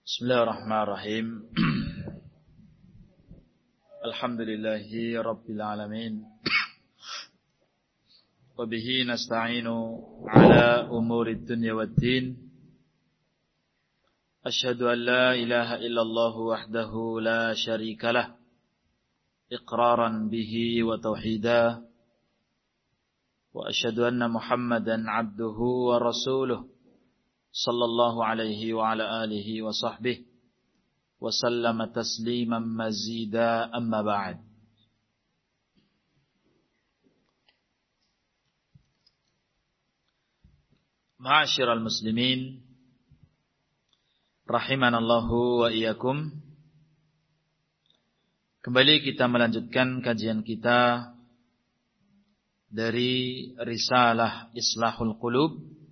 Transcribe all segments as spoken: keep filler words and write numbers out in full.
Bismillahirrahmanirrahim. Alhamdulillahi Rabbil Alamin. Wabihi nasta'inu ala umuri dunya waddin. Ashhadu an la ilaha illallah wahdahu la syarika lah. Iqraran bihi wa tauhidah. Wa ashhadu anna Muhammadan abduhu wa rasuluh. Sallallahu alaihi wa ala alihi wa sahbihi wa sallama tasliman mazida amma ba'd. Ma'asyiral muslimin rahimanallahu wa iyyakum. Kembali kita melanjutkan kajian kita dari Risalah Islahul Qulub,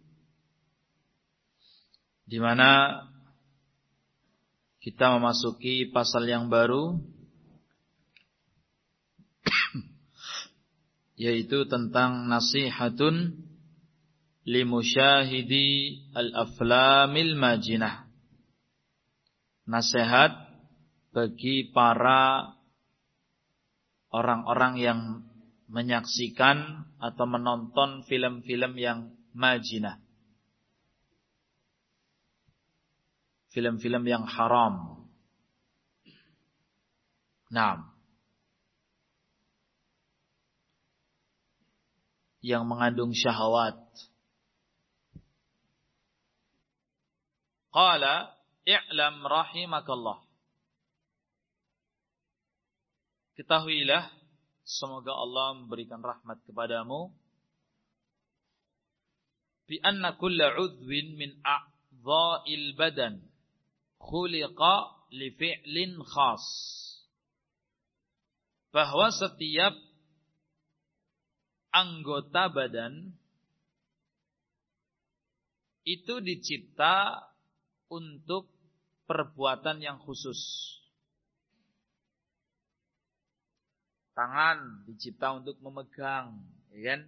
di mana kita memasuki pasal yang baru, yaitu tentang nasihatun limusyahidi al-aflamil majinah. Nasihat bagi para orang-orang yang menyaksikan atau menonton film-film yang majinah, film-film yang haram. Naam. Yang mengandung syahwat. Qala i'lam rahimakallah. Ketahuilah, semoga Allah memberikan rahmat kepadamu, bi anna kulla 'udwin min a'dha'il badan khuliqa li fi'lin khas. Bahwa setiap anggota badan itu dicipta untuk perbuatan yang khusus. Tangan dicipta untuk memegang, ya kan?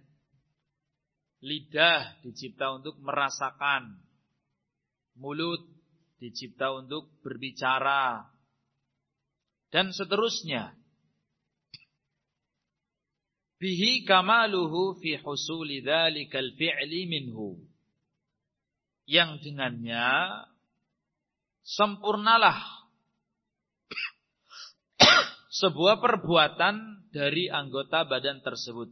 Lidah dicipta untuk merasakan. Mulut dicipta untuk berbicara, dan seterusnya. Bihi kamaluhu fi husuli dzalikal fi'li minhu. Yang dengannya sempurnalah sebuah perbuatan dari anggota badan tersebut.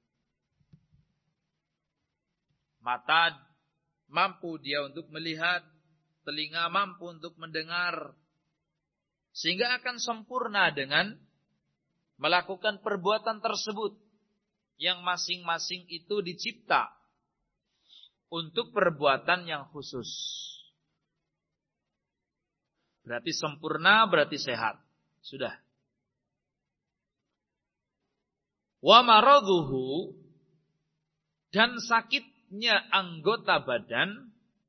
Mata mampu dia untuk melihat, telinga mampu untuk mendengar, sehingga akan sempurna dengan melakukan perbuatan tersebut, yang masing-masing itu dicipta untuk perbuatan yang khusus. Berarti sempurna, berarti sehat. Sudah. Wa maraduhu, dan sakitnya anggota badan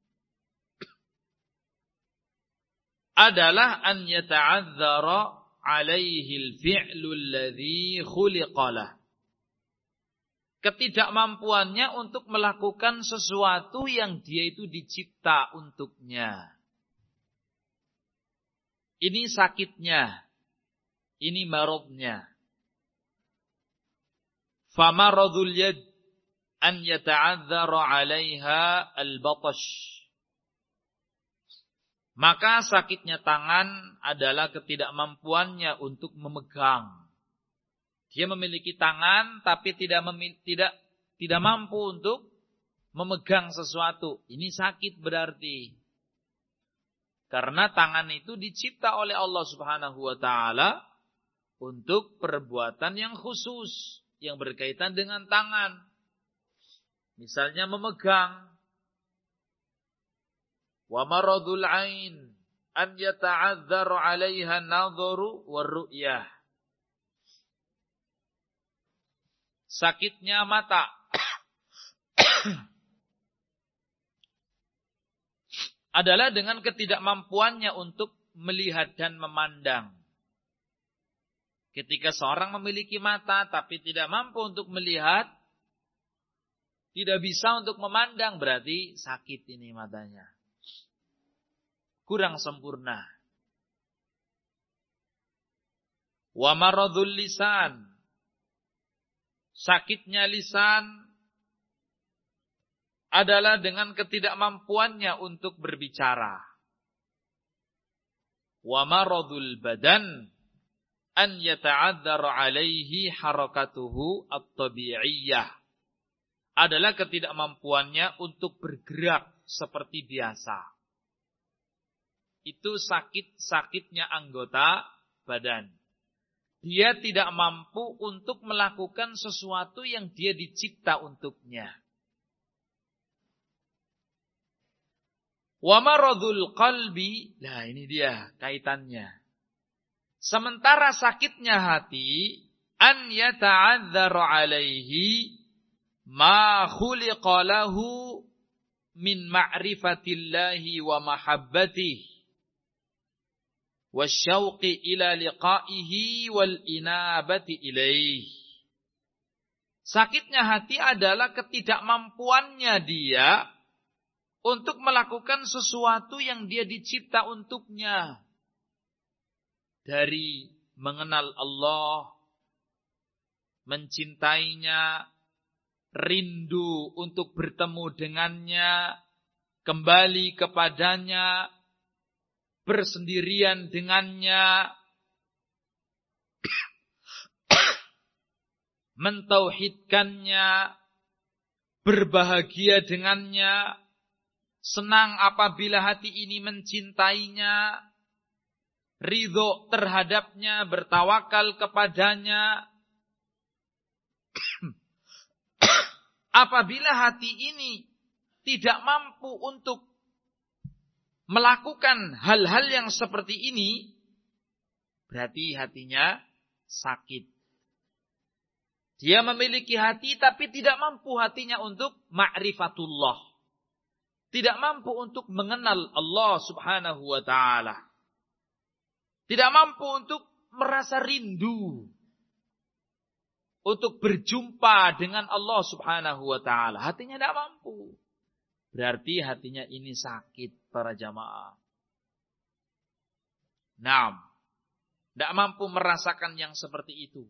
adalah an yata'adzara alaihi al-fi'lu alladhi khuliqalah. Ketidakmampuannya untuk melakukan sesuatu yang dia itu dicipta untuknya. Ini sakitnya, ini maradnya. Famaradul yad an yata'adzara 'alaiha al-batash. Maka sakitnya tangan adalah ketidakmampuannya untuk memegang. Dia memiliki tangan tapi tidak memil- tidak tidak mampu untuk memegang sesuatu. Ini sakit berarti. Karena tangan itu dicipta oleh Allah Subhanahu wa taala untuk perbuatan yang khusus yang berkaitan dengan tangan. Misalnya memegang. Wa maradul 'ain an yata'adzzaru 'alaiha an-nadharu war-ru'yah. Sakitnya mata adalah dengan ketidakmampuannya untuk melihat dan memandang. Ketika seorang memiliki mata tapi tidak mampu untuk melihat, tidak bisa untuk memandang, berarti sakit ini matanya. kurang sempurna. Wa maradul lisan, sakitnya lisan adalah dengan ketidakmampuannya untuk berbicara. Wa maradul badan an yata'adzar alaihi harakatuhu at-tabi'iyyah, adalah ketidakmampuannya untuk bergerak seperti biasa. Itu sakit-sakitnya anggota badan. Dia tidak mampu untuk melakukan sesuatu yang dia dicipta untuknya. Wa maradul qalbi, nah ini dia kaitannya. Sementara sakitnya hati, an yata'adzzaru alaihi ma khuliqa lahu min ma'rifatillahi wa mahabbatihi wasyauqi ila liqa'ihi wal inabati ilaihi. Sakitnya hati adalah ketidakmampuannya dia untuk melakukan sesuatu yang dia dicipta untuknya. Dari mengenal Allah, mencintainya, rindu untuk bertemu dengannya, kembali kepadanya, bersendirian dengannya, mentauhidkannya, berbahagia dengannya, senang apabila hati ini mencintainya, ridho terhadapnya, bertawakal kepadanya. Apabila hati ini tidak mampu untuk melakukan hal-hal yang seperti ini, berarti hatinya sakit. Dia memiliki hati tapi tidak mampu hatinya untuk ma'rifatullah. Tidak mampu untuk mengenal Allah subhanahu wa ta'ala. Tidak mampu untuk merasa rindu untuk berjumpa dengan Allah subhanahu wa ta'ala. Hatinya tidak mampu. Berarti hatinya ini sakit para jamaah. Naam. Tidak mampu merasakan yang seperti itu.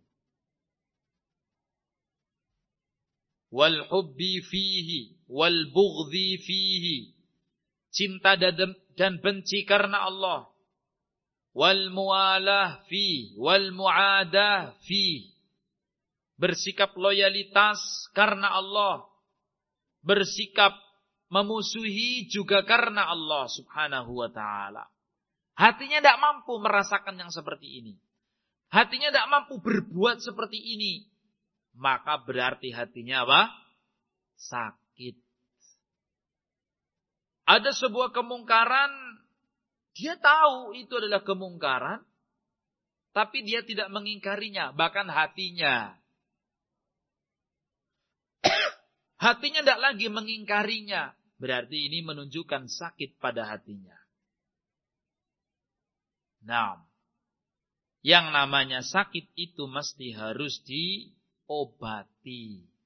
Wal hubbi fihi, wal bughdhi fihi. Cinta dan benci karena Allah. Wal mualah fi, wal muadah fi. Bersikap loyalitas karena Allah. Bersikap memusuhi juga karena Allah subhanahu wa ta'ala. Hatinya tidak mampu merasakan yang seperti ini. Hatinya tidak mampu berbuat seperti ini. Maka berarti hatinya apa? Sakit. Ada sebuah kemungkaran, dia tahu itu adalah kemungkaran, tapi dia tidak mengingkarinya, bahkan hatinya. Hatinya tidak lagi mengingkarinya, berarti ini menunjukkan sakit pada hatinya. Nah, yang namanya sakit itu mesti harus diobati.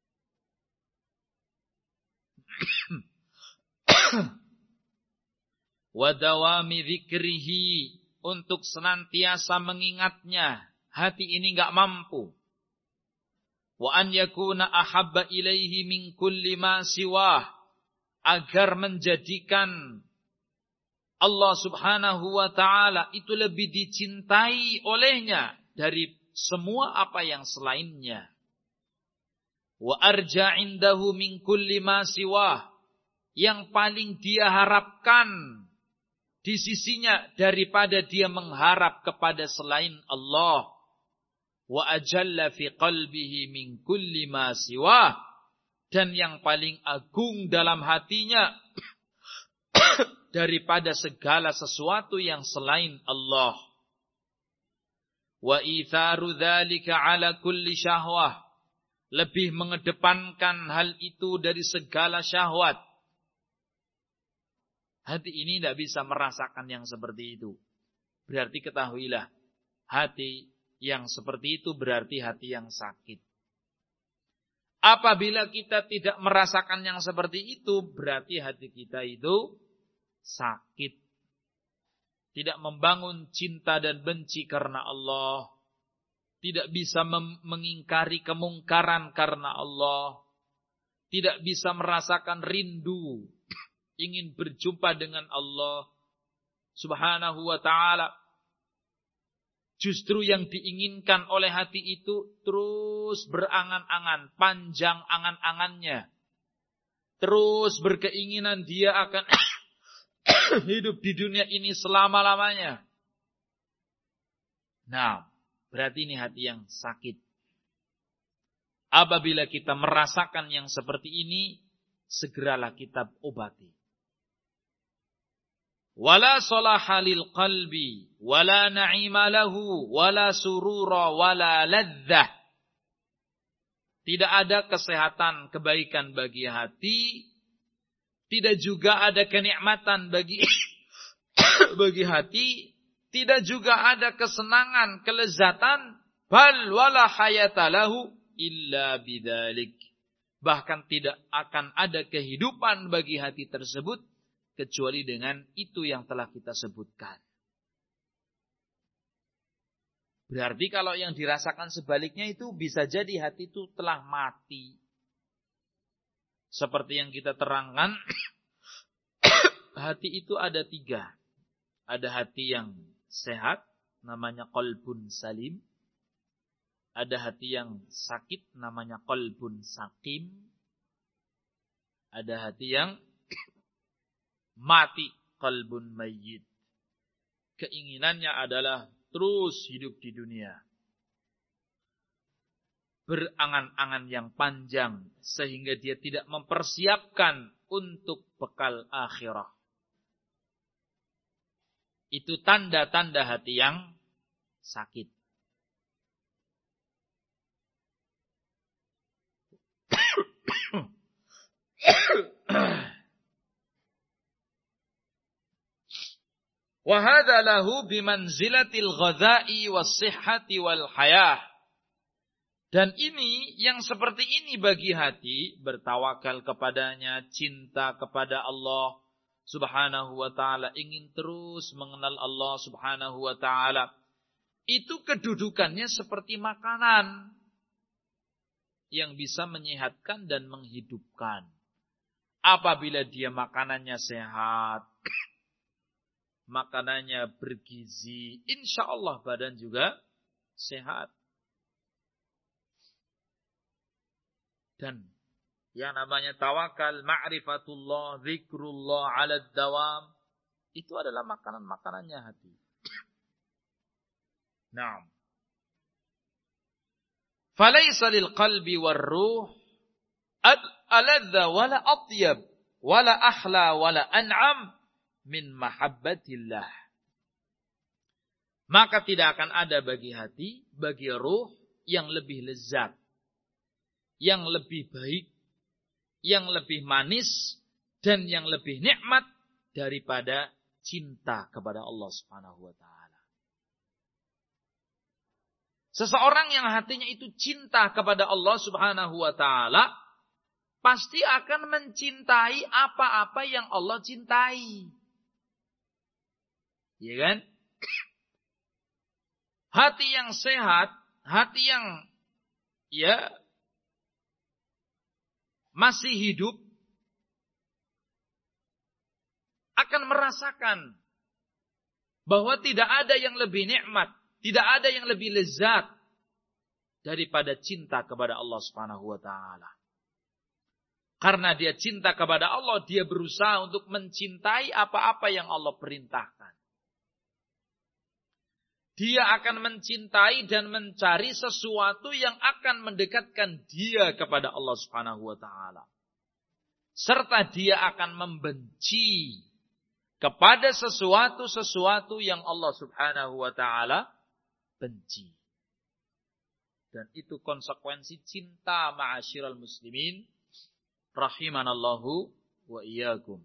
Wa dawami dzikrihi, untuk senantiasa mengingatnya. Hati ini enggak mampu. Wa an yakuna ahabba ilaihi min kulli ma siwah, agar menjadikan Allah subhanahu wa ta'ala itu lebih dicintai olehnya dari semua apa yang selainnya. Wa arja indahu min kulli ma siwah, yang paling dia harapkan di sisinya daripada dia mengharap kepada selain Allah. Wa ajalla fi qalbihi min kulli ma siwah, dan yang paling agung dalam hatinya daripada segala sesuatu yang selain Allah. Wa itharu dzalika ala kulli syahwah, lebih mengedepankan hal itu dari segala syahwat. Hati ini tidak bisa merasakan yang seperti itu. Berarti ketahuilah, hati yang seperti itu berarti hati yang sakit. Apabila kita tidak merasakan yang seperti itu, berarti hati kita itu sakit. tidak membangun cinta dan benci karena Allah, tidak bisa mengingkari kemungkaran karena Allah, tidak bisa merasakan rindu, ingin berjumpa dengan Allah Subhanahu wa ta'ala. Justru yang diinginkan oleh hati itu terus berangan-angan, panjang angan-angannya. Terus berkeinginan dia akan hidup di dunia ini selama-lamanya. Nah, berarti ini hati yang sakit. Apabila kita merasakan yang seperti ini, segeralah kita obati. Wala salaha lil qalbi, wala na'ima lahu, wala surura, wala ladzah. Tidak ada kesehatan, kebaikan bagi hati. Tidak juga ada kenikmatan bagi bagi hati. Tidak juga ada kesenangan, kelezatan. Bal wala hayata lahu illa bidzalik. Bahkan tidak akan ada kehidupan bagi hati tersebut kecuali dengan itu yang telah kita sebutkan. Berarti kalau yang dirasakan sebaliknya itu bisa jadi hati itu telah mati. Seperti yang kita terangkan, hati itu ada tiga. Ada hati yang sehat, namanya qalbun salim. Ada hati yang sakit, namanya qalbun sakim. Ada hati yang mati, qalbun mayyit. Keinginannya adalah terus hidup di dunia. Berangan-angan yang panjang sehingga dia tidak mempersiapkan untuk bekal akhirah. Itu tanda-tanda hati yang sakit. Wa hadza lahu bimanzilatil ghadha'i was-sihhati wal hayah. Dan ini yang seperti ini bagi hati, bertawakal kepadanya, cinta kepada Allah Subhanahu wa ta'ala, ingin terus mengenal Allah Subhanahu wa ta'ala. Itu kedudukannya seperti makanan yang bisa menyehatkan dan menghidupkan. Apabila dia makanannya sehat, makanannya bergizi, insya Allah badan juga sehat. Dan yang namanya tawakal, ma'rifatullah, zikrullah ala dawam, itu adalah makanan-makanannya hati. Naam. Falaysa lil qalbi war ruh aladza wala atyab wala ahla wala an'am min mahabbatillah. Maka tidak akan ada bagi hati, bagi ruh yang lebih lezat, yang lebih baik, yang lebih manis, dan yang lebih nikmat daripada cinta kepada Allah Subhanahu wa ta'ala. Seseorang yang hatinya itu cinta kepada Allah Subhanahu wa ta'ala, pasti akan mencintai apa-apa yang Allah cintai. Ya kan? Hati yang sehat, hati yang ya masih hidup, akan merasakan bahwa tidak ada yang lebih nikmat, tidak ada yang lebih lezat daripada cinta kepada Allah Subhanahu wa ta'ala. Karena dia cinta kepada Allah, dia berusaha untuk mencintai apa-apa yang Allah perintahkan. Dia akan mencintai dan mencari sesuatu yang akan mendekatkan dia kepada Allah Subhanahu wa ta'ala. Serta dia akan membenci kepada sesuatu-sesuatu yang Allah Subhanahu wa ta'ala benci. Dan itu konsekuensi cinta ma'asyiral muslimin rahimanallahu wa iyyakum.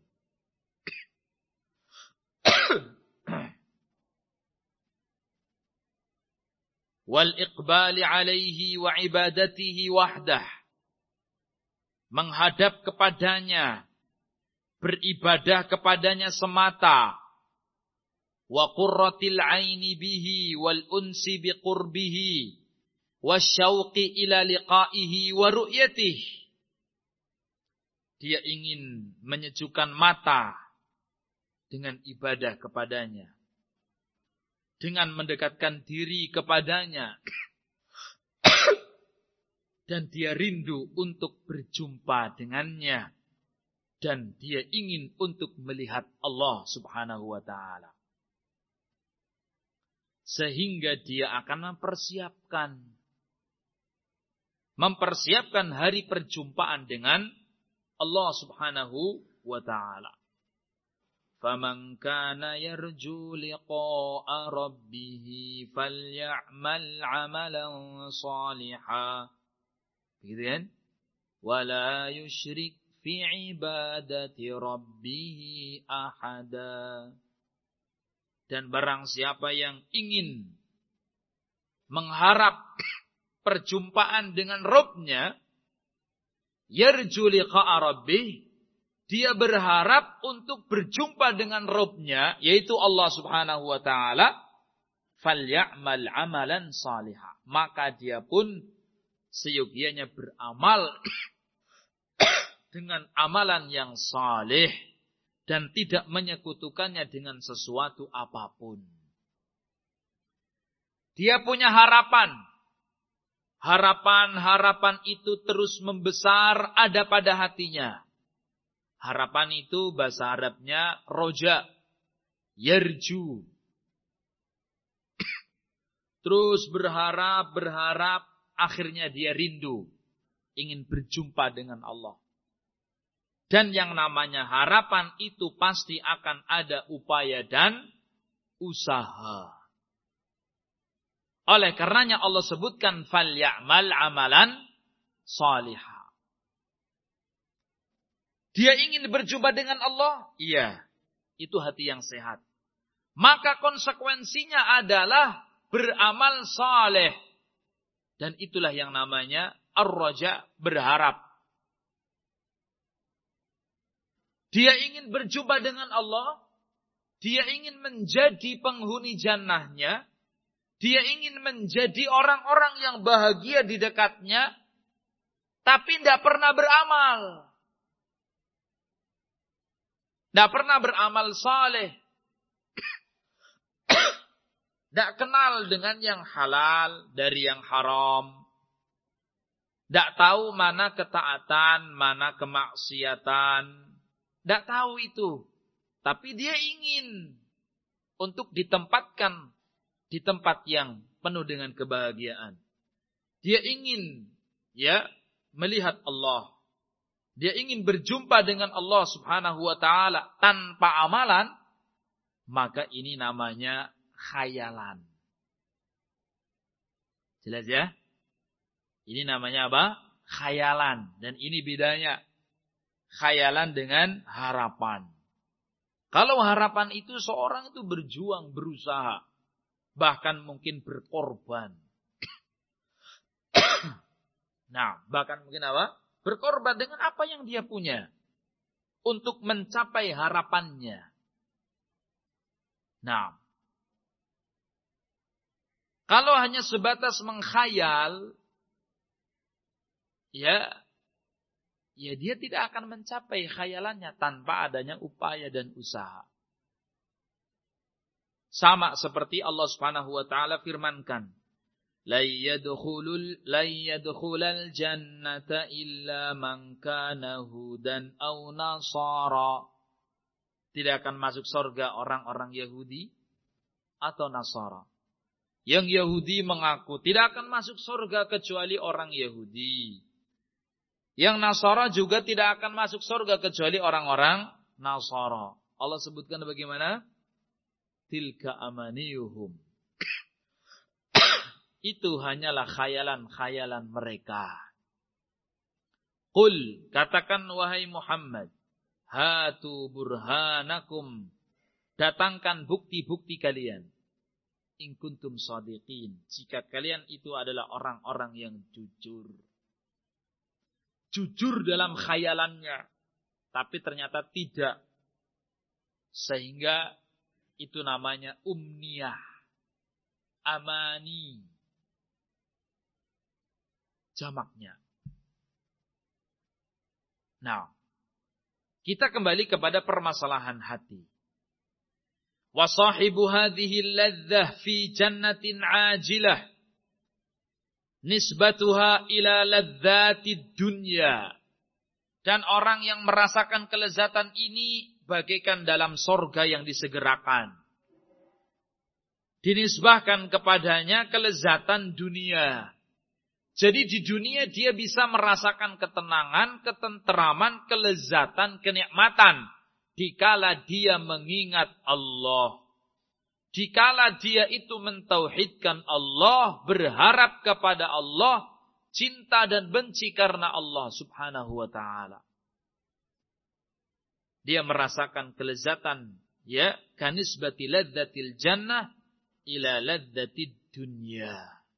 Wal iqbali alaihi wa ibadatihi wahdah. Menghadap kepadanya, beribadah kepadanya semata. wa qurratil aini bihi wal unsi biqurbihi wasyauqi ila liqaihi wa ru'yatihi. Dia ingin menyejukkan mata dengan ibadah kepadanya, dengan mendekatkan diri kepadanya, dan dia rindu untuk berjumpa dengannya, dan dia ingin untuk melihat Allah subhanahu wa ta'ala. Sehingga dia akan mempersiapkan mempersiapkan hari perjumpaan dengan Allah subhanahu wa ta'ala. Faman kana yarju liqa'a rabbih falyamal 'amalan shalihan. Begitu kan? Wala yusyrik fi ibadati rabbih ahada. Dan barang siapa yang ingin mengharap perjumpaan dengan Rabb-Nya, yarju liqa'a rabbih, dia berharap untuk berjumpa dengan Rabb-Nya, yaitu Allah subhanahu wa ta'ala, falya'mal amalan salihah. Maka dia pun seyogianya beramal dengan amalan yang saleh dan tidak menyekutukannya dengan sesuatu apapun. Dia punya harapan. Harapan-harapan itu terus membesar ada pada hatinya. Harapan itu bahasa Arabnya roja, yarju. Terus berharap, berharap, akhirnya dia rindu, ingin berjumpa dengan Allah. Dan yang namanya harapan itu pasti akan ada upaya dan usaha. Oleh karenanya Allah sebutkan falyamal amalan salihah. Dia ingin berjumpa dengan Allah? Iya, itu hati yang sehat. Maka konsekuensinya adalah beramal saleh. Dan itulah yang namanya ar-raja, berharap. Dia ingin berjumpa dengan Allah. Dia ingin menjadi penghuni jannahnya. Dia ingin menjadi orang-orang yang bahagia di dekatnya. Tapi tidak pernah beramal. Tidak pernah beramal saleh. Tidak kenal dengan yang halal dari yang haram. Tidak tahu mana ketaatan, mana kemaksiatan. Tidak tahu itu. Tapi dia ingin untuk ditempatkan di tempat yang penuh dengan kebahagiaan. Dia ingin ya melihat Allah. Dia ingin berjumpa dengan Allah subhanahu wa ta'ala tanpa amalan. Maka ini namanya khayalan. Jelas ya? Ini namanya apa? Khayalan. Dan ini bedanya. Khayalan dengan harapan. Kalau harapan itu seorang itu berjuang, berusaha. Bahkan mungkin berkorban. Nah, bahkan mungkin apa? Berkorban dengan apa yang dia punya. Untuk mencapai harapannya. Nah. Kalau hanya sebatas mengkhayal. Ya. Ya dia tidak akan mencapai khayalannya tanpa adanya upaya dan usaha. Sama seperti Allah Subhanahu wa taala firmankan, "La yadkhulul la yadkhulal jannata illa man kana hudan aw nasara." Tidak akan masuk surga orang-orang Yahudi atau Nasara. Yang Yahudi mengaku tidak akan masuk surga kecuali orang Yahudi. Yang Nasara juga tidak akan masuk surga kecuali orang-orang Nasara. Allah sebutkan bagaimana? Tilka amaniyuhum. Itu hanyalah khayalan-khayalan mereka. Qul, katakan wahai Muhammad, hatu burhanakum, datangkan bukti-bukti kalian. In kuntum shadiqin, jika kalian itu adalah orang-orang yang jujur. Jujur dalam khayalannya, tapi ternyata tidak. Sehingga Itu namanya umniyah. Amani. Jamaknya. Nah, kita kembali kepada permasalahan hati. Wa sahibu hadhihi ladzah fi jannatin ajilah nisbatuha ila ladzatid dunya. Dan orang yang merasakan kelezatan ini bagaikan dalam sorga yang disegerakan. Dinisbahkan kepadanya kelezatan dunia. Jadi di dunia dia bisa merasakan ketenangan, ketenteraman, kelezatan, kenikmatan. Dikala dia mengingat Allah. Dikala dia itu mentauhidkan Allah, berharap kepada Allah, cinta dan benci karena Allah subhanahu wa ta'ala. Dia merasakan kelezatan, ya, kanisbati ladzatil jannah ila ladzatid dunya.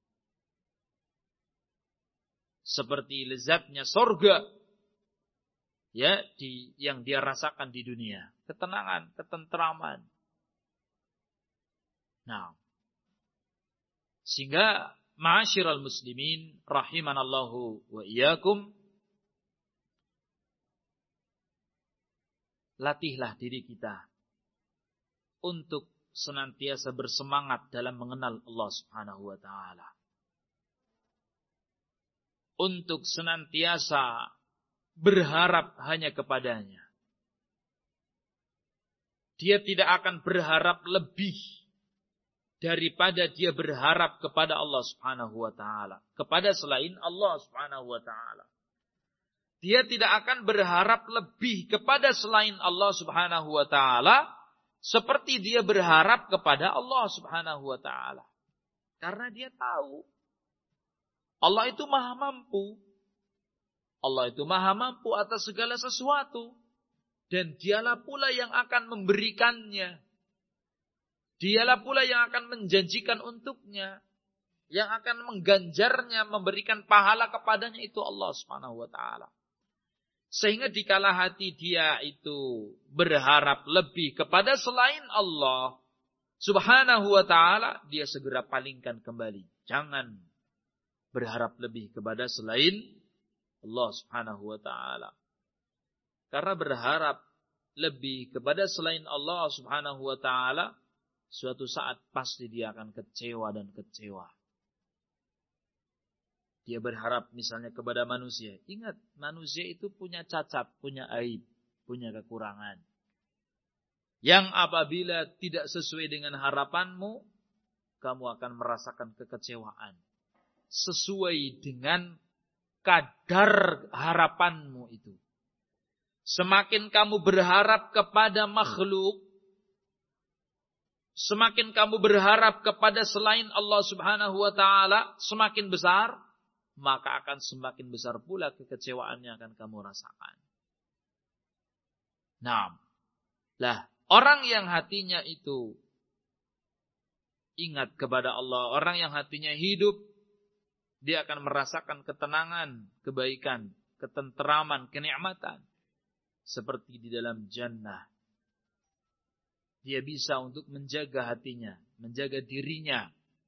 Seperti lezatnya sorga, ya, di, yang dia rasakan di dunia. Ketenangan, ketenteraman. Nah, sehingga ma'asyiral muslimin rahimanallahu wa iyyakum, latihlah diri kita untuk senantiasa bersemangat dalam mengenal Allah Subhanahu wa taala. Untuk senantiasa berharap hanya kepadanya. Dia tidak akan berharap lebih daripada dia berharap kepada Allah Subhanahu wa taala, kepada selain Allah Subhanahu wa taala. Dia tidak akan berharap lebih kepada selain Allah Subhanahu wa taala seperti dia berharap kepada Allah Subhanahu wa taala. Karena dia tahu Allah itu maha mampu. Allah itu maha mampu atas segala sesuatu. Dan dialah pula yang akan memberikannya. Dialah pula yang akan menjanjikan untuknya. Yang akan mengganjarnya, memberikan pahala kepadanya itu Allah subhanahu wa ta'ala. Sehingga dikala hati dia itu berharap lebih kepada selain Allah subhanahu wa ta'ala, dia segera palingkan kembali. Jangan berharap lebih kepada selain Allah subhanahu wa ta'ala. Karena berharap lebih kepada selain Allah subhanahu wa ta'ala, suatu saat pasti dia akan kecewa dan kecewa. Dia berharap misalnya kepada manusia. Ingat, manusia itu punya cacat, punya aib, punya kekurangan. Yang apabila tidak sesuai dengan harapanmu, kamu akan merasakan kekecewaan. Sesuai dengan kadar harapanmu itu. Semakin kamu berharap kepada makhluk, semakin kamu berharap kepada selain Allah subhanahu wa ta'ala, semakin besar, maka akan semakin besar pula kekecewaan yang akan kamu rasakan. Nah, lah orang yang hatinya itu ingat kepada Allah, orang yang hatinya hidup, dia akan merasakan ketenangan, kebaikan, ketenteraman, kenikmatan. Seperti di dalam jannah. Dia bisa untuk menjaga hatinya, menjaga dirinya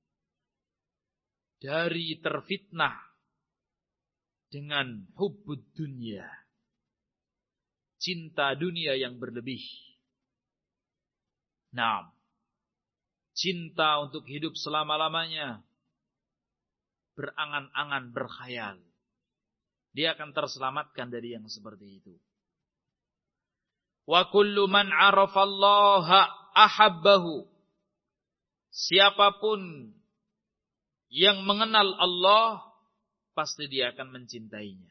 dari terfitnah dengan hubbud dunya. Cinta dunia yang berlebih. Nah, cinta untuk hidup selama-lamanya. Berangan-angan, berkhayal. Dia akan terselamatkan dari yang seperti itu. Wa kullu man arafallaha ahabbahu. Siapapun yang mengenal Allah, pasti dia akan mencintainya.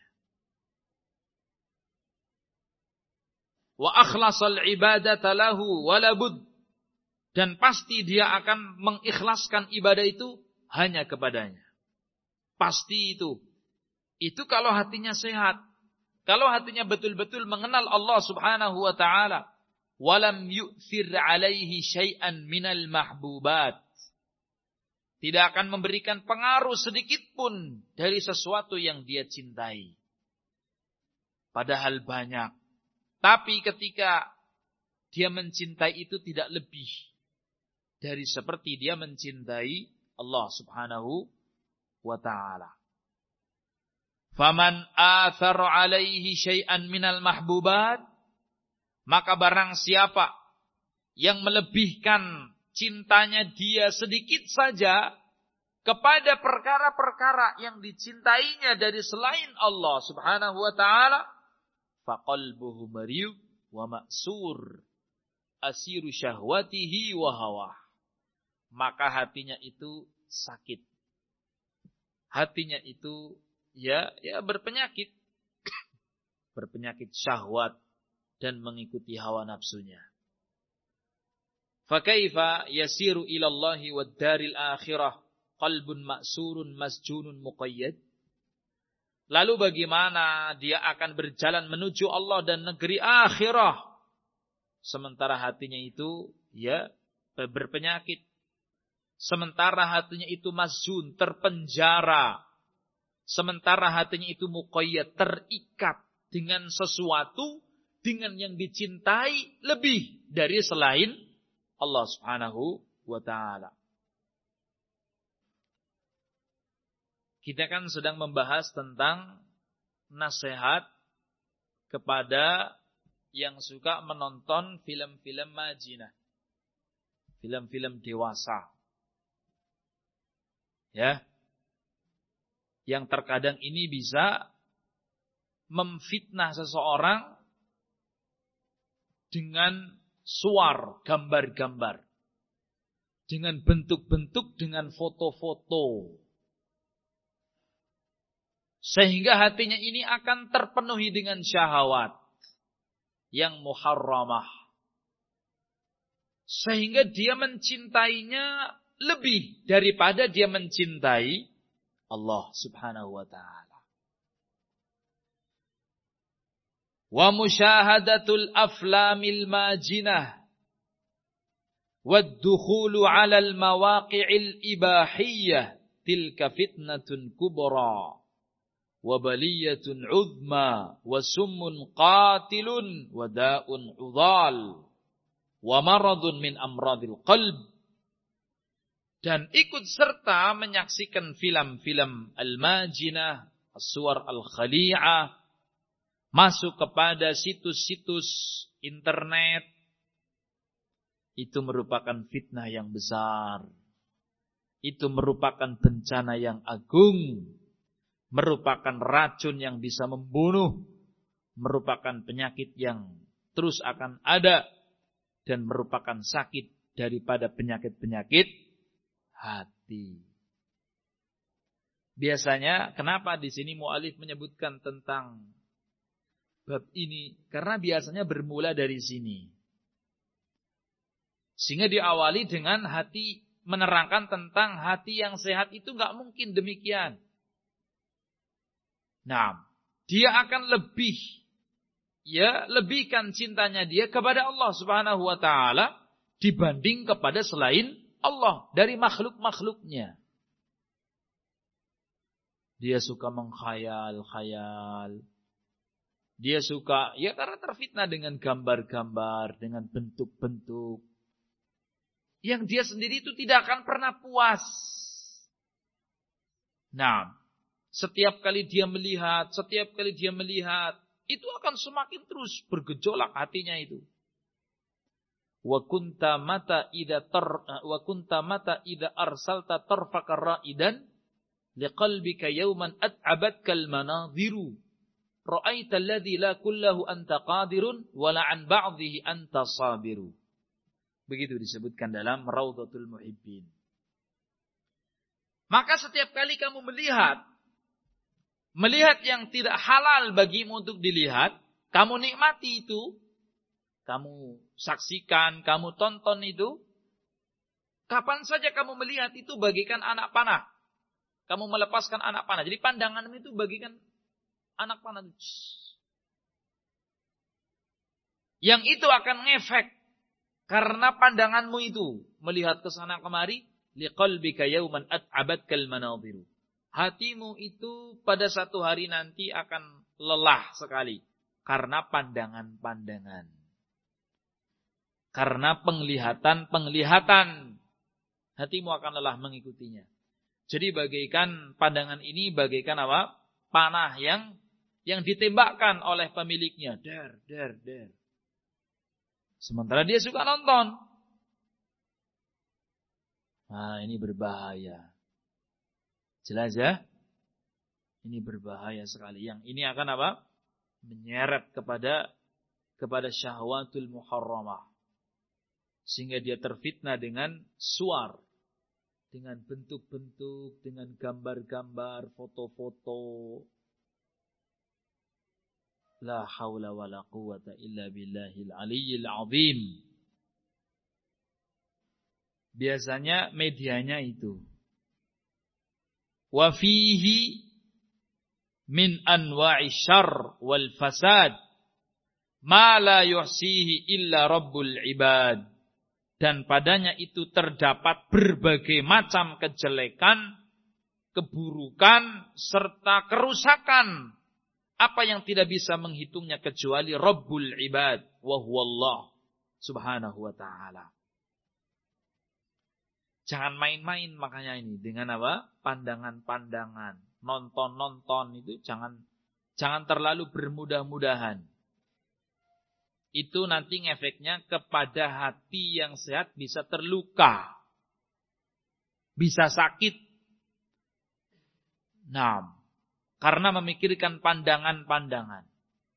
Wa akhlasal ibadata lahu walabud. Dan pasti dia akan mengikhlaskan ibadah itu hanya kepadanya. Pasti itu. Itu kalau hatinya sehat. Kalau hatinya betul-betul mengenal Allah subhanahu wa ta'ala. Walam yu'thir alaihi syai'an minal mahbubat. Tidak akan memberikan pengaruh sedikit pun dari sesuatu yang dia cintai. Padahal banyak. Tapi ketika dia mencintai itu tidak lebih dari seperti dia mencintai Allah Subhanahu wa ta'ala. Faman athar alaihi syai'an minal mahbubat, maka barang siapa yang melebihkan cintanya dia sedikit saja kepada perkara-perkara yang dicintainya dari selain Allah Subhanahu wa ta'ala, faqalbuhu mariyub wa ma'sur asiru syahwatihi wa hawah. Maka hatinya itu sakit. Hatinya itu ya ya berpenyakit. Berpenyakit syahwat dan mengikuti hawa nafsunya. Fakaifa yasiru ila Allahi wad daril akhirah qalbun ma'surun masjunun muqayyad. Lalu bagaimana dia akan berjalan menuju Allah dan negeri akhirah sementara hatinya itu ya berpenyakit, sementara hatinya itu masjun, terpenjara, sementara hatinya itu muqayyad, terikat dengan sesuatu dengan yang dicintai lebih dari selain Allah Subhanahu wa ta'ala. Kita kan sedang membahas tentang nasihat kepada yang suka menonton film-film majinah, film-film dewasa. Ya. Yang terkadang ini bisa memfitnah seseorang dengan suar, gambar-gambar, dengan bentuk-bentuk, dengan foto-foto. Sehingga hatinya ini akan terpenuhi dengan syahwat yang muharramah. Sehingga dia mencintainya lebih daripada dia mencintai Allah Subhanahu wa ta'ala. Wa musyahadatul aflamil majinah wad-dukhulu 'alal mawaqi'il ibahiyyah tilka fitnatun kubra wa baliyatun 'udma wa summun qatilun wa da'un 'udhal wa maradun min amradil qalb. Dan ikut serta menyaksikan film-film al-majinah, as-suwar al-khali'ah, masuk kepada situs-situs internet, itu merupakan fitnah yang besar. Itu merupakan bencana yang agung, merupakan racun yang bisa membunuh, merupakan penyakit yang terus akan ada, dan merupakan sakit daripada penyakit-penyakit hati. Biasanya kenapa di sini mu'alif menyebutkan tentang bab ini? Karena biasanya bermula dari sini. Sehingga diawali dengan hati, menerangkan tentang hati yang sehat itu enggak mungkin demikian. Nah, dia akan lebih ya, lebihkan cintanya dia kepada Allah Subhanahu wa ta'ala dibanding kepada selain Allah dari makhluk-makhluknya. Dia suka mengkhayal-khayal. Dia suka, ya karena terfitnah dengan gambar-gambar, dengan bentuk-bentuk. Yang dia sendiri itu tidak akan pernah puas. Nah, setiap kali dia melihat, setiap kali dia melihat, itu akan semakin terus bergejolak hatinya itu. Wa kunta mata idza tar wa kunta mata idza arsalta tarfaka ra'idan liqalbika yawman at'abatkal manadhiru ra'aita alladhi la kullahu anta qadirun wa la an ba'dhihi anta sabiru. Begitu disebutkan dalam Raudhatul Muhibbin. Maka setiap kali kamu melihat melihat yang tidak halal bagimu untuk dilihat, kamu nikmati itu, kamu saksikan, kamu tonton itu. Kapan saja kamu melihat itu bagikan anak panah. Kamu melepaskan anak panah. Jadi pandanganmu itu bagikan anak panah. Yang itu akan ngefek. Karena pandanganmu itu. Melihat ke sana kemari. Liqalbika yawman at'abatkal manadhiru. Hatimu itu pada satu hari nanti akan lelah sekali. Karena pandangan-pandangan. Karena penglihatan-penglihatan hatimu akan lelah mengikutinya. Jadi bagaikan pandangan ini bagaikan apa? Panah yang yang ditembakkan oleh pemiliknya. Der, der, der. Sementara dia suka nonton. Nah, ini berbahaya. Jelas ya? Ini berbahaya sekali. Yang ini akan apa? Menyeret kepada kepada syahwatul muharramah. Sehingga dia terfitnah dengan suar. Dengan bentuk-bentuk, dengan gambar-gambar, foto-foto. La haula wa la quwata illa billahil aliyyil azim. Biasanya medianya itu. Wa fihi min anwa'i syarr wal fasad ma la yuhsihi illa rabbul ibad. Dan padanya itu terdapat berbagai macam kejelekan, keburukan, serta kerusakan. Apa yang tidak bisa menghitungnya kecuali Rabbul Ibad. Wa huwallah subhanahu wa ta'ala. Jangan main-main makanya ini. Dengan apa? Pandangan-pandangan. Nonton-nonton itu jangan jangan terlalu bermudah-mudahan. Itu nanti ngefeknya kepada hati yang sehat bisa terluka. Bisa sakit. Nah, karena memikirkan pandangan-pandangan.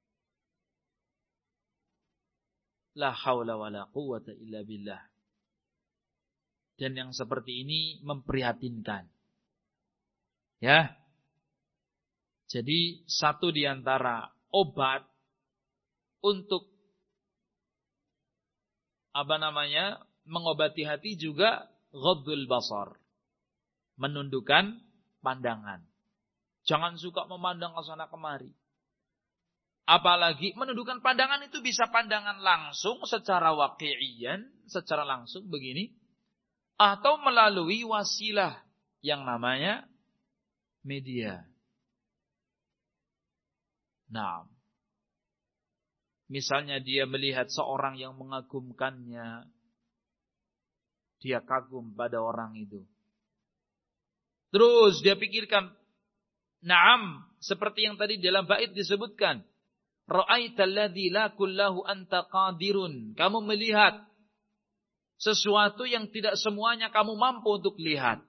La haula wa la quwata illa billah. Dan yang seperti ini memprihatinkan. Ya. Jadi satu di antara obat untuk apa namanya, mengobati hati juga ghaddul basar. Menundukkan pandangan. Jangan suka memandang ke sana kemari. Apalagi menundukkan pandangan itu bisa pandangan langsung secara waqi'iyan, secara langsung begini. Atau melalui wasilah yang namanya media. Nah, misalnya dia melihat seorang yang mengagumkannya. Dia kagum pada orang itu. Terus dia pikirkan. Naam. Seperti yang tadi dalam bait disebutkan. Ra'aital ladzi la kullahu anta qadirun. Kamu melihat. Sesuatu yang tidak semuanya kamu mampu untuk lihat.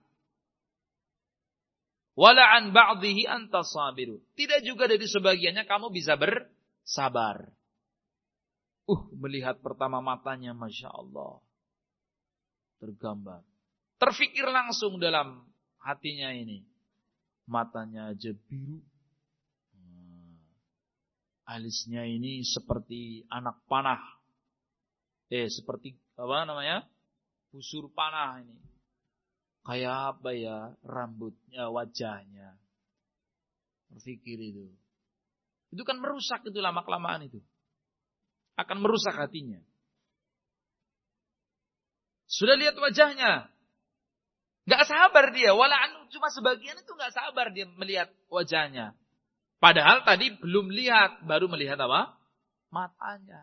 Wala an ba'dihi anta sabiru. Tidak juga dari sebagiannya kamu bisa bersabar. Uh, melihat pertama matanya, Masya Allah. Tergambar. Terfikir langsung dalam hatinya ini. Matanya aja biru. Hmm. Alisnya ini seperti anak panah. Eh, seperti apa namanya? Busur panah ini. Kayak apa ya rambutnya, wajahnya. Berpikir itu. Itu kan merusak itu lama-kelamaan itu. Akan merusak hatinya. Sudah lihat wajahnya. Gak sabar dia. Walaan cuma sebagian itu gak sabar dia melihat wajahnya. Padahal tadi belum lihat. Baru melihat apa? Matanya.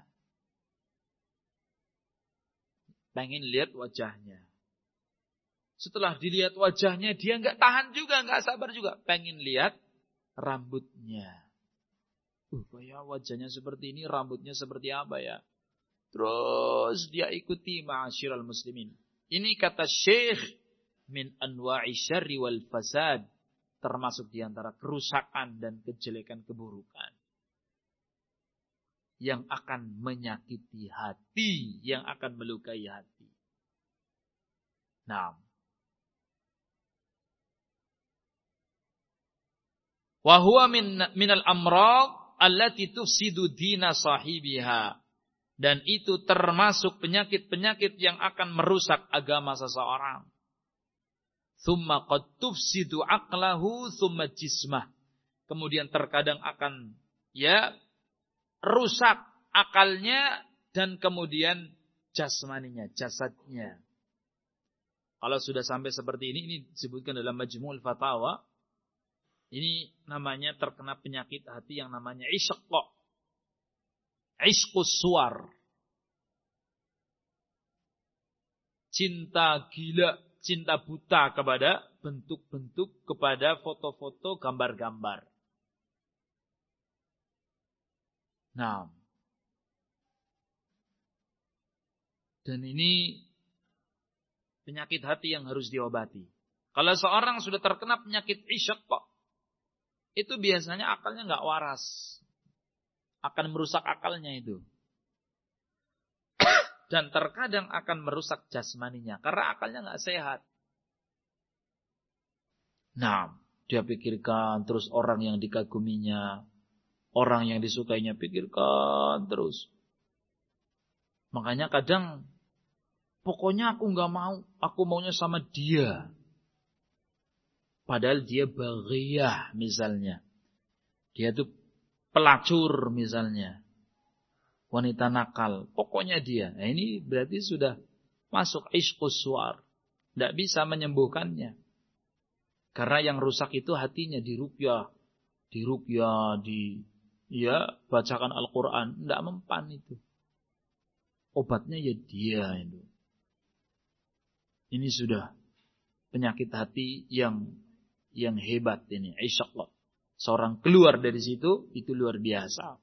Pengen lihat wajahnya. Setelah dilihat wajahnya, dia gak tahan juga. Gak sabar juga. Pengen lihat rambutnya. Uh, kayak wajahnya seperti ini, rambutnya seperti apa ya? Terus dia ikuti ma'asyiral muslimin. Ini kata Syekh min anwa'i syarri wal fasad. Termasuk di antara kerusakan dan kejelekan keburukan. Yang akan menyakiti hati. Yang akan melukai hati. Nah. Wa huwa min minal amrad allati tufsidu dina sahibiha. Dan itu termasuk penyakit-penyakit yang akan merusak agama seseorang. Thumma qad tufsidu aqlahu thumma jismah. Kemudian terkadang akan ya rusak akalnya dan kemudian jasmaninya, jasadnya. Kalau sudah sampai seperti ini, ini disebutkan dalam Majmu'ul Fatawa. Ini namanya terkena penyakit hati yang namanya isyqa. Ishqus suar. Cinta gila cinta buta kepada bentuk-bentuk, kepada foto-foto, gambar-gambar. Nah, dan ini penyakit hati yang harus diobati. Kalau seorang sudah terkena penyakit isyaq kok, itu biasanya akalnya nggak waras. Akan merusak akalnya itu. Dan terkadang akan merusak jasmaninya. Karena akalnya nggak sehat. Nah, dia pikirkan terus orang yang dikaguminya. Orang yang disukainya pikirkan terus. Makanya kadang, pokoknya aku nggak mau. Aku maunya sama dia. Padahal dia baghiyah misalnya. Dia tuh pelacur misalnya. Wanita nakal. Pokoknya dia. Nah, ini berarti sudah masuk ishqus suar. Tidak bisa menyembuhkannya. Karena yang rusak itu hatinya diruqyah. Diruqyah, di ya bacakan Al-Quran. Tidak mempan itu. Obatnya ya dia itu. Ini sudah penyakit hati yang yang hebat ini, isyaq. Seorang keluar dari situ itu luar biasa.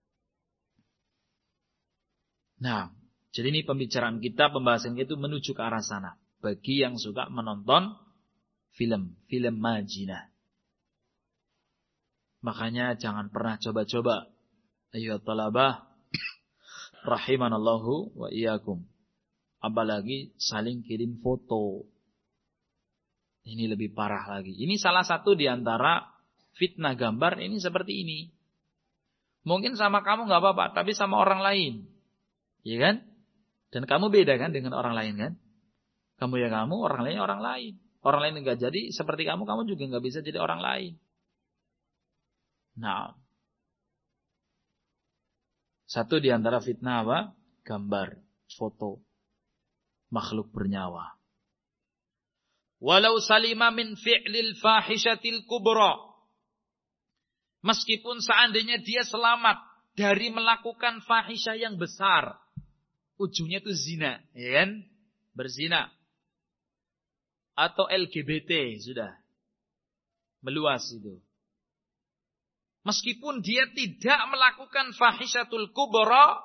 Nah, jadi ini pembicaraan kita, pembahasan kita itu menuju ke arah sana. Bagi yang suka menonton film, film majinah. Makanya jangan pernah coba-coba. Ayo talabah, rahimanallahu wa iyyakum. Apalagi saling kirim foto. Ini lebih parah lagi. Ini salah satu di antara fitnah gambar ini seperti ini. Mungkin sama kamu nggak apa-apa, tapi sama orang lain. Iya kan? Dan kamu beda kan dengan orang lain kan? Kamu ya kamu, orang lain orang lain. Orang lain nggak jadi seperti kamu, kamu juga nggak bisa jadi orang lain. Nah. Satu di antara fitnah apa? Gambar, foto. Makhluk bernyawa. Walau salima min fi'lil fahishatil kubra. Meskipun seandainya dia selamat dari melakukan fahisyah yang besar. Ujungnya itu zina. Ya kan? Berzina. Atau L G B T. Sudah. Meluas itu. Meskipun dia tidak melakukan fahishatul kubra.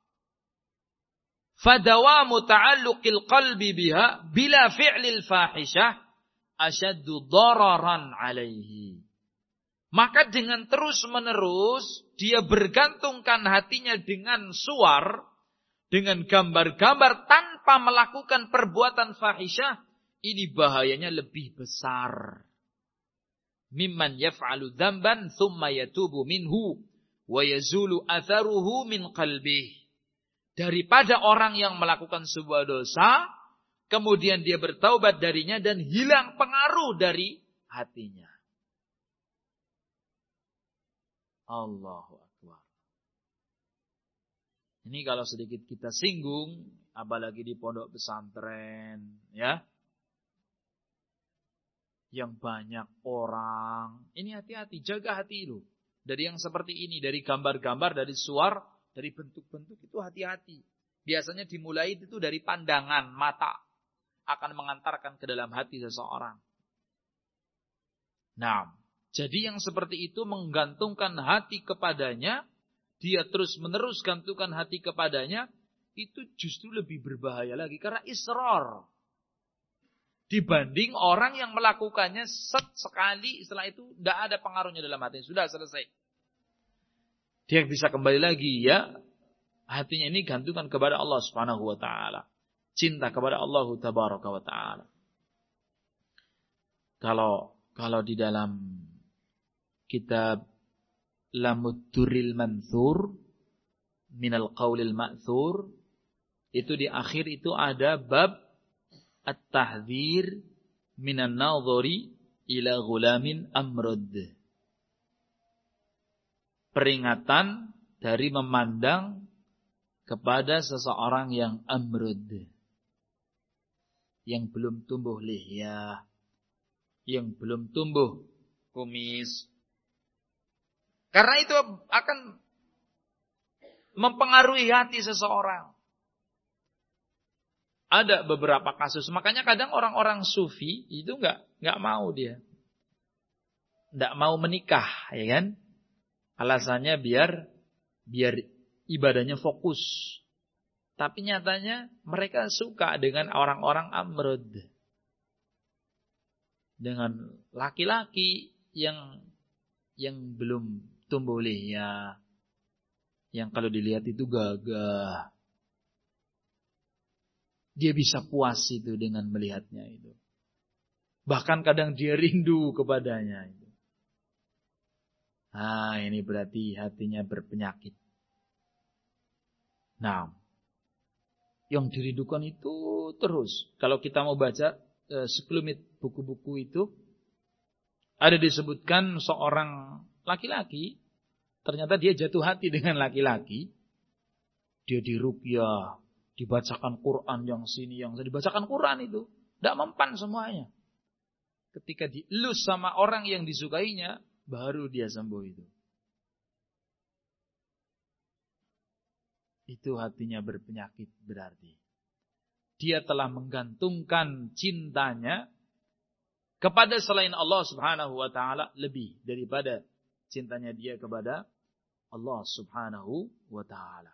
Fadawamu ta'alluqil qalbi biha bila fi'lil fahishah asyaddu dararan alaihi. Maka dengan terus-menerus dia bergantungkan hatinya dengan suar, dengan gambar-gambar tanpa melakukan perbuatan fahisyah, ini bahayanya lebih besar. Mimman yaf'alu dzamban thumma yatubu minhu wa yazulu atharuhu min qalbihi. Daripada orang yang melakukan sebuah dosa, kemudian dia bertaubat darinya dan hilang pengaruh dari hatinya. Allahu Akbar. Ini kalau sedikit kita singgung, apalagi di pondok pesantren, ya. Yang banyak orang, ini hati-hati, jaga hati lu. Dari yang seperti ini, dari gambar-gambar, dari suar, dari bentuk-bentuk itu hati-hati. Biasanya dimulai itu dari pandangan mata. Akan mengantarkan ke dalam hati seseorang. Nah, jadi yang seperti itu menggantungkan hati kepadanya. Dia terus menerus gantungkan hati kepadanya. Itu justru lebih berbahaya lagi. Karena israr. Dibanding orang yang melakukannya set sekali. Setelah itu tidak ada pengaruhnya dalam hati. Sudah selesai. Dia bisa kembali lagi ya. Hatinya ini gantungkan kepada Allah Subhanahu wa taala. Cinta kepada Allah Tabaraka wa taala. Kalau kalau di dalam kitab Lamuddurril Manthur minal qaulil ma'thur, itu di akhir itu ada bab at-tahdzir minan nadhari ila ghulamin amrud. Peringatan dari memandang kepada seseorang yang amrud. Yang belum tumbuh lihyah. Yang belum tumbuh kumis. Karena itu akan mempengaruhi hati seseorang. Ada beberapa kasus. Makanya kadang orang-orang sufi itu nggak nggak mau dia. Nggak mau menikah, ya kan? Alasannya biar biar ibadahnya fokus. Tapi nyatanya mereka suka dengan orang-orang amrud. Dengan laki-laki yang yang belum tumbuh lihat. Yang kalau dilihat itu gagah. Dia bisa puas itu dengan melihatnya itu. Bahkan kadang dia rindu kepadanya itu. Ah, ini berarti hatinya berpenyakit. Nah, yang dirindukan itu terus. Kalau kita mau baca eh, sekelumit buku-buku itu, ada disebutkan seorang laki-laki, ternyata dia jatuh hati dengan laki-laki. Dia diruqyah, dibacakan Quran yang sini, yang sini. Dibacakan Quran itu. Tidak mempan semuanya. Ketika dielus sama orang yang disukainya, baru dia sembuh itu. Itu hatinya berpenyakit berarti. Dia telah menggantungkan cintanya kepada selain Allah subhanahu wa ta'ala lebih daripada cintanya dia kepada Allah subhanahu wa ta'ala.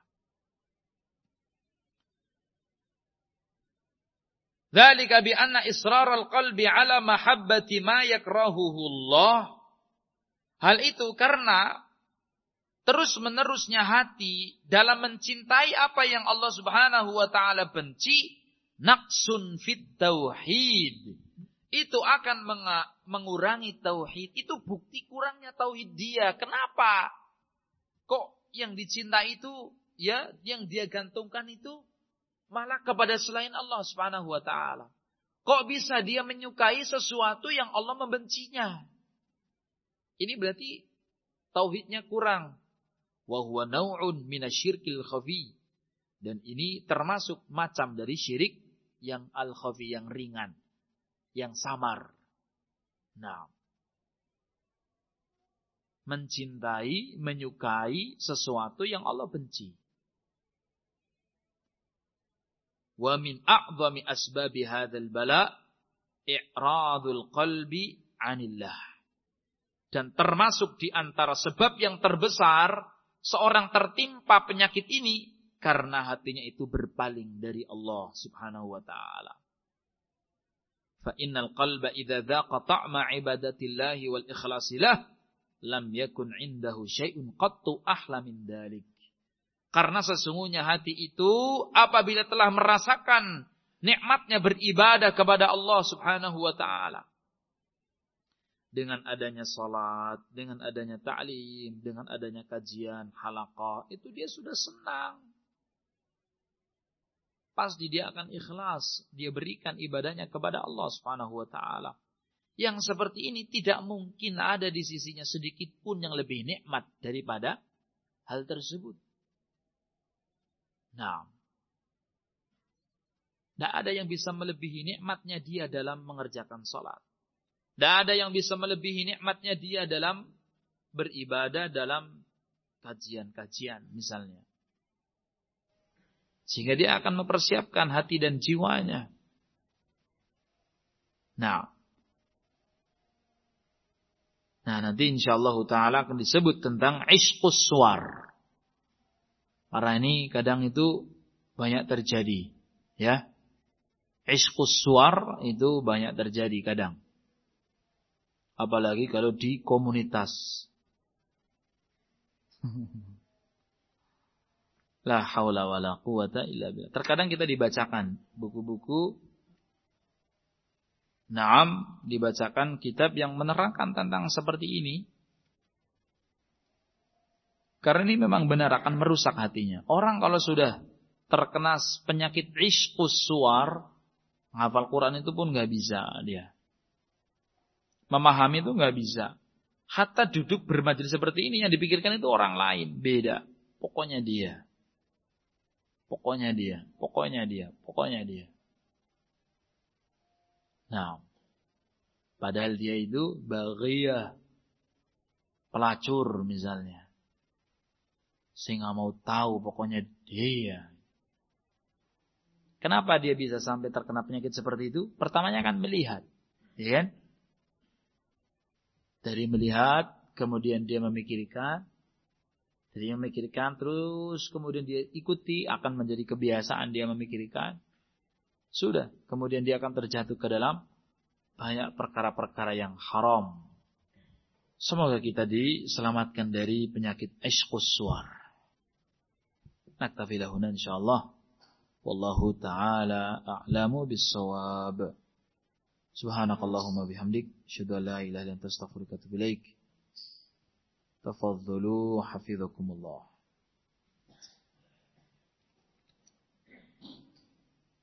Dzalika bi anna israral qalbi ala mahabbati ma yakrahuhu Allah. Hal itu karena terus-menerusnya hati dalam mencintai apa yang Allah Subhanahu wa taala benci, naqsun fit tauhid. Itu akan mengurangi tauhid. Itu bukti kurangnya tauhid dia. Kenapa? Kok yang dicintai itu, ya, yang dia gantungkan itu malah kepada selain Allah Subhanahu wa taala. Kok bisa dia menyukai sesuatu yang Allah membencinya? Ini berarti tauhidnya kurang. Wa huwa naw'un minasyirkil khafi. Dan ini termasuk macam dari syirik yang al-khafi, yang ringan, yang samar. Nah, mencintai, menyukai sesuatu yang Allah benci. Wa min a'zami asbabi hadzal bala i'radul qalbi 'anillah. Dan termasuk di antara sebab yang terbesar seorang tertimpa penyakit ini karena hatinya itu berpaling dari Allah Subhanahu wa taala. Fa innal qalba idza dzaqa ta'ma ibadatillahi wal ikhlasilah lam yakun 'indahu syai'un qattu ahla min dzalik. Karena sesungguhnya hati itu apabila telah merasakan nikmatnya beribadah kepada Allah Subhanahu wa taala. Dengan adanya salat, dengan adanya ta'lim, dengan adanya kajian, halaqah, itu dia sudah senang. Pasti dia akan ikhlas, dia berikan ibadahnya kepada Allah Subhanahu wa taala. Yang seperti ini tidak mungkin ada di sisinya sedikit pun yang lebih nikmat daripada hal tersebut. Nah, tidak ada yang bisa melebihi nikmatnya dia dalam mengerjakan sholat. Tidak ada yang bisa melebihi nikmatnya dia dalam beribadah, dalam kajian-kajian misalnya. Sehingga dia akan mempersiapkan hati dan jiwanya. Nah, nah nanti insyaallah ta'ala akan disebut tentang ishqus suwar. Karena ini kadang itu banyak terjadi, ya. Ishqus suwar itu banyak terjadi kadang. Apalagi kalau di komunitas. La haula wala quwata illa billah. Terkadang kita dibacakan buku-buku, naam, dibacakan kitab yang menerangkan tentang seperti ini. Karena ini memang benar akan merusak hatinya. Orang kalau sudah terkena penyakit ishqus suwar, menghafal Quran itu pun nggak bisa dia. Memahami itu nggak bisa. Hatta duduk bermajelis seperti ini yang dipikirkan itu orang lain, beda. Pokoknya dia. Pokoknya dia, pokoknya dia, pokoknya dia. Nah, padahal dia itu baghiyah, pelacur misalnya. Saya nggak mau tahu, pokoknya dia. Kenapa dia bisa sampai terkena penyakit seperti itu? Pertamanya kan melihat. Ya kan? Dari melihat, kemudian dia memikirkan. Dari memikirkan, terus kemudian dia ikuti, akan menjadi kebiasaan dia memikirkan. Sudah, kemudian dia akan terjatuh ke dalam banyak perkara-perkara yang haram. Semoga kita diselamatkan dari penyakit ishqus suar. Naktafi lahuna insyaallah. Wallahu ta'ala a'lamu bis-shawab. Subhanakallahumma bihamdik, asyhadu an la ilaha illa anta astaghfiruka wa atubu ilaik. Tafadhalu hafizakumullah.